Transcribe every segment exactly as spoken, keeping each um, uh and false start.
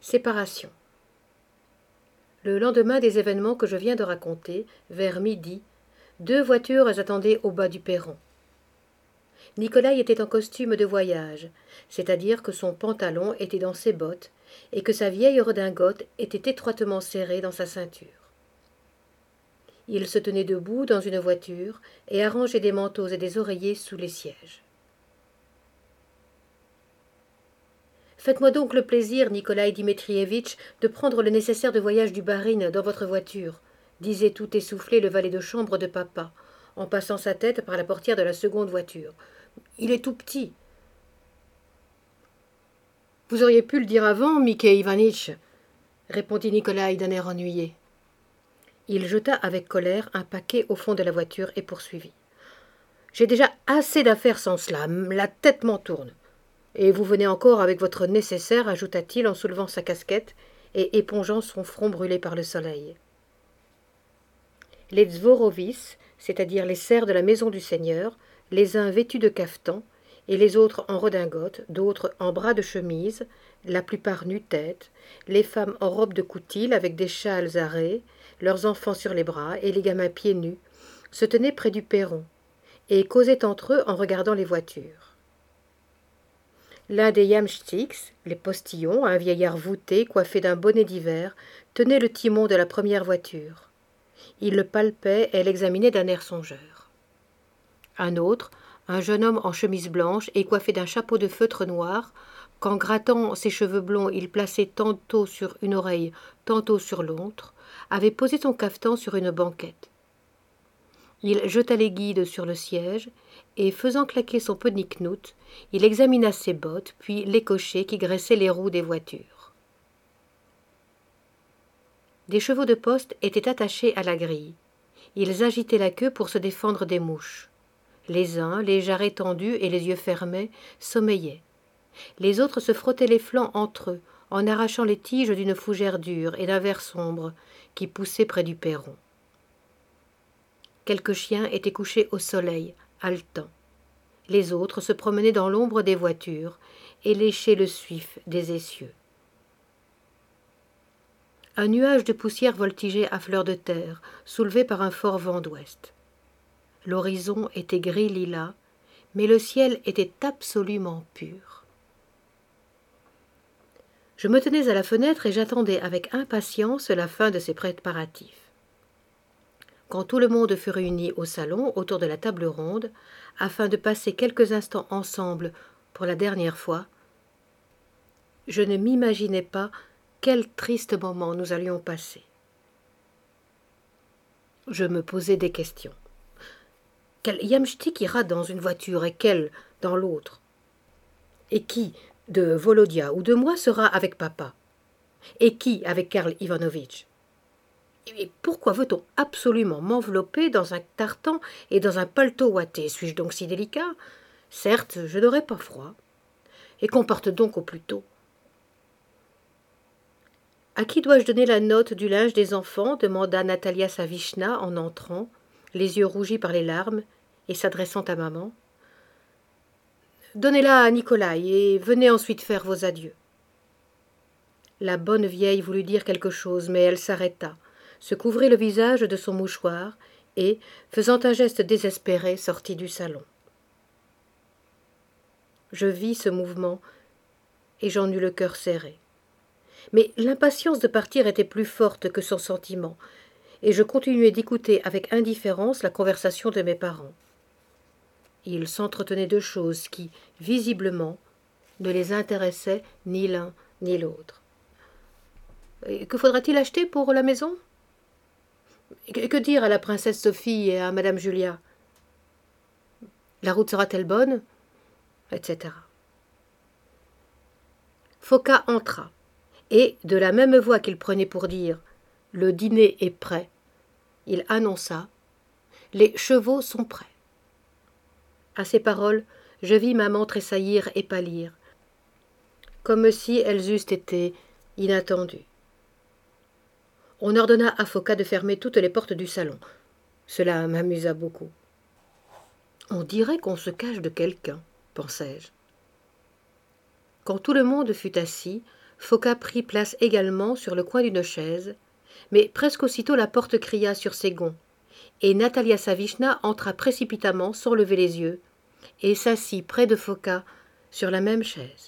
Séparation. Le lendemain des événements que je viens de raconter, vers midi, deux voitures attendaient au bas du perron. Nikolai était en costume de voyage, c'est-à-dire que son pantalon était dans ses bottes et que sa vieille redingote était étroitement serrée dans sa ceinture. Il se tenait debout dans une voiture et arrangeait des manteaux et des oreillers sous les sièges. Faites-moi donc le plaisir, Nikolai Dmitrievitch, de prendre le nécessaire de voyage du Barine dans votre voiture, disait tout essoufflé le valet de chambre de papa, en passant sa tête par la portière de la seconde voiture. Il est tout petit. Vous auriez pu le dire avant, Mickey Ivanitch, répondit Nikolai d'un air ennuyé. Il jeta avec colère un paquet au fond de la voiture et poursuivit. J'ai déjà assez d'affaires sans cela, la tête m'en tourne. Et vous venez encore avec votre nécessaire, ajouta-t-il en soulevant sa casquette et épongeant son front brûlé par le soleil. Les Zvorovis, c'est-à-dire les serfs de la maison du Seigneur, les uns vêtus de cafetans, et les autres en redingote, d'autres en bras de chemise, la plupart nu-tête, les femmes en robe de coutil avec des châles à raies, leurs enfants sur les bras et les gamins pieds nus, se tenaient près du perron, et causaient entre eux en regardant les voitures. L'un des yamchtiks, les postillons, un vieillard voûté, coiffé d'un bonnet d'hiver, tenait le timon de la première voiture. Il le palpait et l'examinait d'un air songeur. Un autre, un jeune homme en chemise blanche et coiffé d'un chapeau de feutre noir, qu'en grattant ses cheveux blonds il plaçait tantôt sur une oreille, tantôt sur l'autre, avait posé son cafetan sur une banquette. Il jeta les guides sur le siège, et faisant claquer son peniknout, il examina ses bottes, puis les cochers qui graissaient les roues des voitures. Des chevaux de poste étaient attachés à la grille. Ils agitaient la queue pour se défendre des mouches. Les uns, les jarrets tendus et les yeux fermés, sommeillaient. Les autres se frottaient les flancs entre eux, en arrachant les tiges d'une fougère dure et d'un ver sombre qui poussait près du perron. Quelques chiens étaient couchés au soleil, haletants. Les autres se promenaient dans l'ombre des voitures et léchaient le suif des essieux. Un nuage de poussière voltigeait à fleur de terre, soulevé par un fort vent d'ouest. L'horizon était gris-lilas, mais le ciel était absolument pur. Je me tenais à la fenêtre et j'attendais avec impatience la fin de ces préparatifs. Quand tout le monde fut réuni au salon autour de la table ronde, afin de passer quelques instants ensemble pour la dernière fois, je ne m'imaginais pas quel triste moment nous allions passer. Je me posais des questions. Quel yamchtik ira dans une voiture et quel dans l'autre? Et qui, de Volodia ou de moi, sera avec papa? Et qui avec Karl Ivanovitch? Et pourquoi veut-on absolument m'envelopper dans un tartan et dans un paletot ouaté? Suis-je donc si délicat? Certes, je n'aurai pas froid. Et qu'on parte donc au plus tôt. À qui dois-je donner la note du linge des enfants? Demanda Natalia Savishna en entrant, les yeux rougis par les larmes, et s'adressant à maman. Donnez-la à Nikolai et venez ensuite faire vos adieux. La bonne vieille voulut dire quelque chose, mais elle s'arrêta, se couvrit le visage de son mouchoir et, faisant un geste désespéré, sortit du salon. Je vis ce mouvement et j'en eus le cœur serré. Mais l'impatience de partir était plus forte que son sentiment, et je continuai d'écouter avec indifférence la conversation de mes parents. Ils s'entretenaient de choses qui, visiblement, ne les intéressaient ni l'un ni l'autre. « Que faudra-t-il acheter pour la maison ?» Que dire à la princesse Sophie et à madame Julia? La route sera-t-elle bonne? Etc. Foka entra, et, de la même voix qu'il prenait pour dire « Le dîner est prêt », il annonça « Les chevaux sont prêts ». À ces paroles, je vis maman tressaillir et pâlir, comme si elles eussent été inattendues. On ordonna à Foka de fermer toutes les portes du salon. Cela m'amusa beaucoup. On dirait qu'on se cache de quelqu'un, pensai-je. Quand tout le monde fut assis, Foka prit place également sur le coin d'une chaise, mais presque aussitôt la porte cria sur ses gonds, et Natalia Savishna entra précipitamment sans lever les yeux, et s'assit près de Foka sur la même chaise.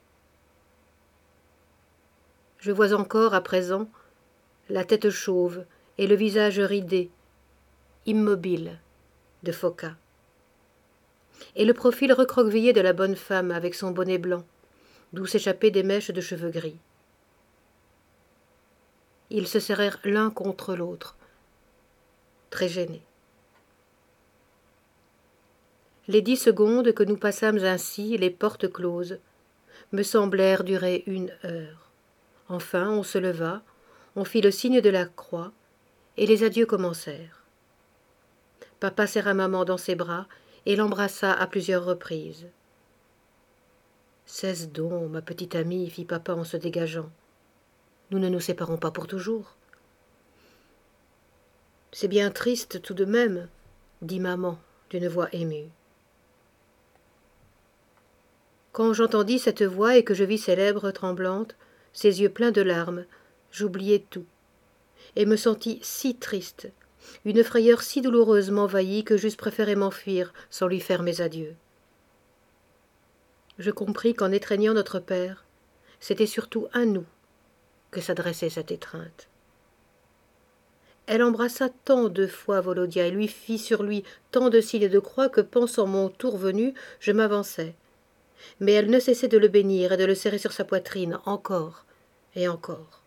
Je vois encore, à présent, la tête chauve et le visage ridé, immobile, de Foka, et le profil recroquevillé de la bonne femme avec son bonnet blanc, d'où s'échappaient des mèches de cheveux gris. Ils se serrèrent l'un contre l'autre, très gênés. Les dix secondes que nous passâmes ainsi, les portes closes, me semblèrent durer une heure. Enfin, on se leva, on fit le signe de la croix, et les adieux commencèrent. Papa serra maman dans ses bras et l'embrassa à plusieurs reprises. « Cesse donc, ma petite amie, fit papa en se dégageant. Nous ne nous séparons pas pour toujours. »« C'est bien triste tout de même, dit maman d'une voix émue. Quand j'entendis cette voix et que je vis ses lèvres tremblantes, ses yeux pleins de larmes, j'oubliai tout, et me sentis si triste, une frayeur si douloureuse m'envahit que j'eusse préféré m'enfuir sans lui faire mes adieux. Je compris qu'en étreignant notre père, c'était surtout à nous que s'adressait cette étreinte. Elle embrassa tant de fois Volodya et lui fit sur lui tant de signes de croix que, pensant mon tour venu, je m'avançai. Mais elle ne cessait de le bénir et de le serrer sur sa poitrine, encore et encore.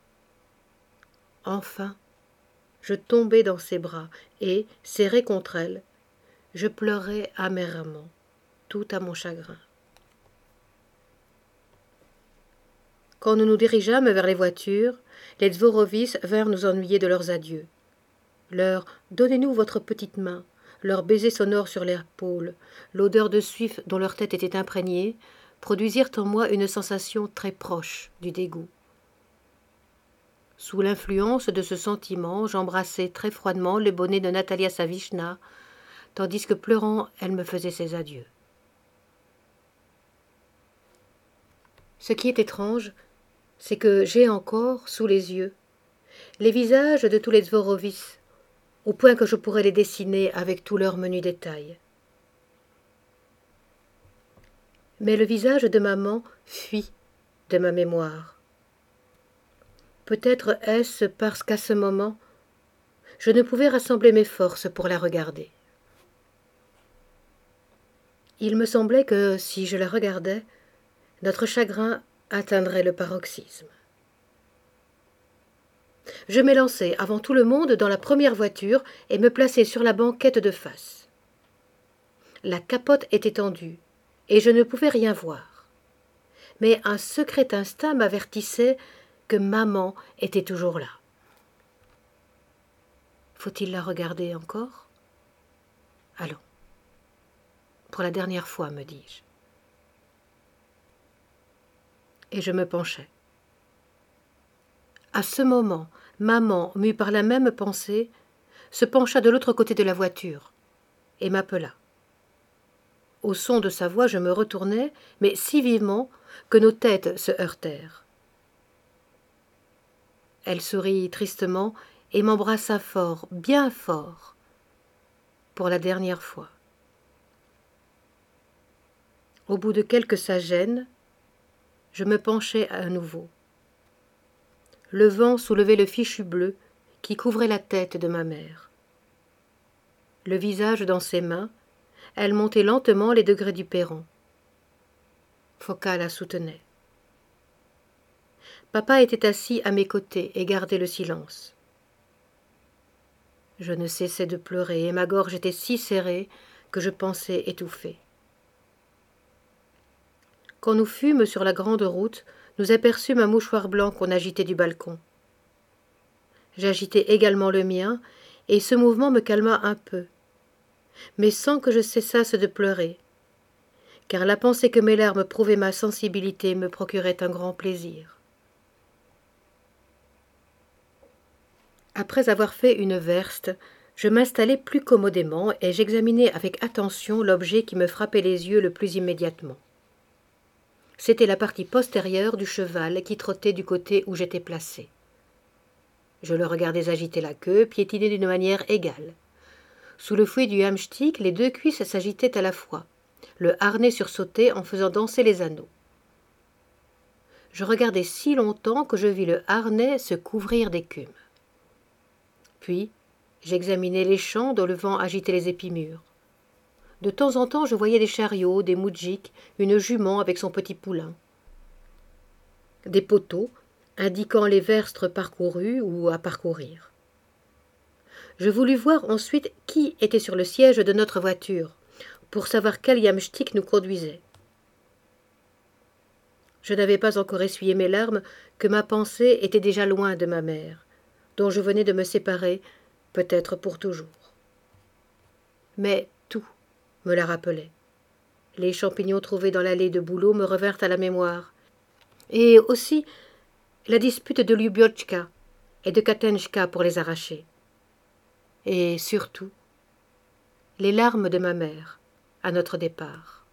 Enfin, je tombai dans ses bras et, serré contre elle, je pleurai amèrement, tout à mon chagrin. Quand nous nous dirigeâmes vers les voitures, les Dvorovis vinrent nous ennuyer de leurs adieux. Leur « Donnez-nous votre petite main », leurs baisers sonores sur l'épaule, l'odeur de suif dont leur tête était imprégnée, produisirent en moi une sensation très proche du dégoût. Sous l'influence de ce sentiment, j'embrassai très froidement le bonnet de Natalia Savishna, tandis que pleurant, elle me faisait ses adieux. Ce qui est étrange, c'est que j'ai encore, sous les yeux, les visages de tous les Dvorovis, au point que je pourrais les dessiner avec tous leurs menus détails. Mais le visage de maman fuit de ma mémoire. Peut-être est-ce parce qu'à ce moment, je ne pouvais rassembler mes forces pour la regarder. Il me semblait que, si je la regardais, notre chagrin atteindrait le paroxysme. Je m'élançai avant tout le monde dans la première voiture et me plaçai sur la banquette de face. La capote était tendue, et je ne pouvais rien voir. Mais un secret instinct m'avertissait que maman était toujours là. Faut-il la regarder encore? Allons. Pour la dernière fois, me dis-je. Et je me penchai. À ce moment, maman, mue par la même pensée, se pencha de l'autre côté de la voiture et m'appela. Au son de sa voix, je me retournai, mais si vivement que nos têtes se heurtèrent. Elle sourit tristement et m'embrassa fort, bien fort, pour la dernière fois. Au bout de quelques sagènes, je me penchai à nouveau. Le vent soulevait le fichu bleu qui couvrait la tête de ma mère. Le visage dans ses mains, elle montait lentement les degrés du perron. Foka la soutenait. Papa était assis à mes côtés et gardait le silence. Je ne cessais de pleurer et ma gorge était si serrée que je pensais étouffer. Quand nous fûmes sur la grande route, nous aperçûmes un mouchoir blanc qu'on agitait du balcon. J'agitai également le mien, et ce mouvement me calma un peu, mais sans que je cessasse de pleurer, car la pensée que mes larmes prouvaient ma sensibilité me procurait un grand plaisir. Après avoir fait une verste, je m'installai plus commodément et j'examinai avec attention l'objet qui me frappait les yeux le plus immédiatement. C'était la partie postérieure du cheval qui trottait du côté où j'étais placé. Je le regardais agiter la queue, piétiner d'une manière égale. Sous le fouet du hamstick, les deux cuisses s'agitaient à la fois. Le harnais sursautait en faisant danser les anneaux. Je regardai si longtemps que je vis le harnais se couvrir d'écume. Puis, j'examinai les champs dont le vent agitait les épis mûrs. De temps en temps, je voyais des chariots, des moudjiks, une jument avec son petit poulain. Des poteaux, indiquant les verstes parcourus ou à parcourir. Je voulus voir ensuite qui était sur le siège de notre voiture, pour savoir quel yamchtik nous conduisait. Je n'avais pas encore essuyé mes larmes que ma pensée était déjà loin de ma mère, dont je venais de me séparer, peut-être pour toujours. Mais tout me la rappelait. Les champignons trouvés dans l'allée de bouleau me revinrent à la mémoire, et aussi la dispute de Lyubiochka et de Katenchka pour les arracher. Et surtout, les larmes de ma mère à notre départ.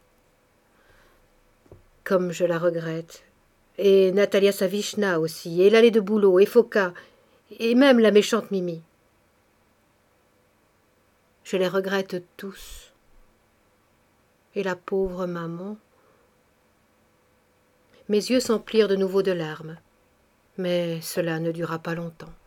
Comme je la regrette, et Natalia Savishna aussi, et l'allée de Boulot, et Foka, et même la méchante Mimi. Je les regrette tous. Et la pauvre maman. Mes yeux s'emplirent de nouveau de larmes, mais cela ne dura pas longtemps.